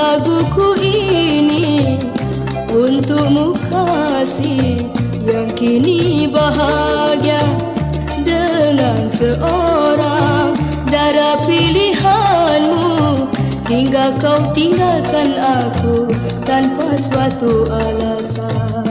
Laguku ini untukmu kasih yang kini bahagia dengan seorang darah pilihanmu, hingga kau tinggalkan aku tanpa suatu alasan.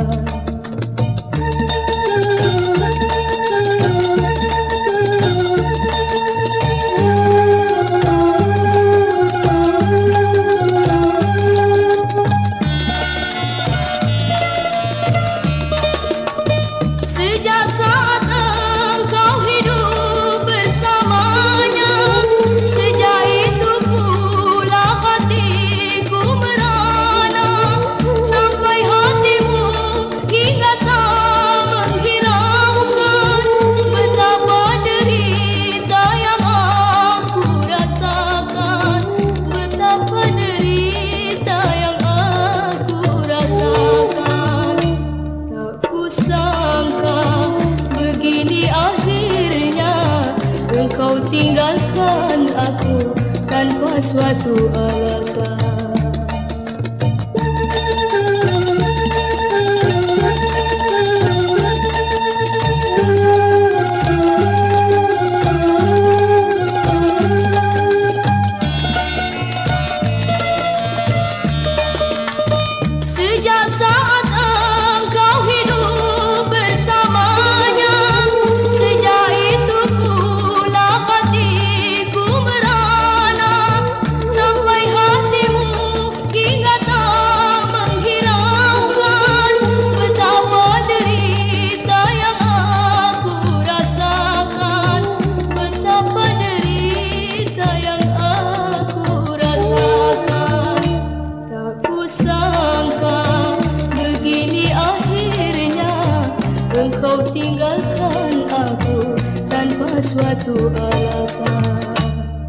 Sejak saat engkau hidup bersamanya, sejak itu pula hatiku merana, sampai hatimu hingga tak menghiraukan betapa derita yang aku rasakan, betapa derita yang aku rasakan. Tak kusangka begini akhirnya engkau tinggalkan aku tanpa suatu alasan. Sejak saat engkau hidup bersamanya, sejak itu pula hatiku merana, sampai hatimu hingga tak menghiraukan betapa derita yang aku rasakan, betapa derita yang aku rasakan. Tak kusangka begini akhirnya engkau tinggalkan aku tanpa suatu alasan.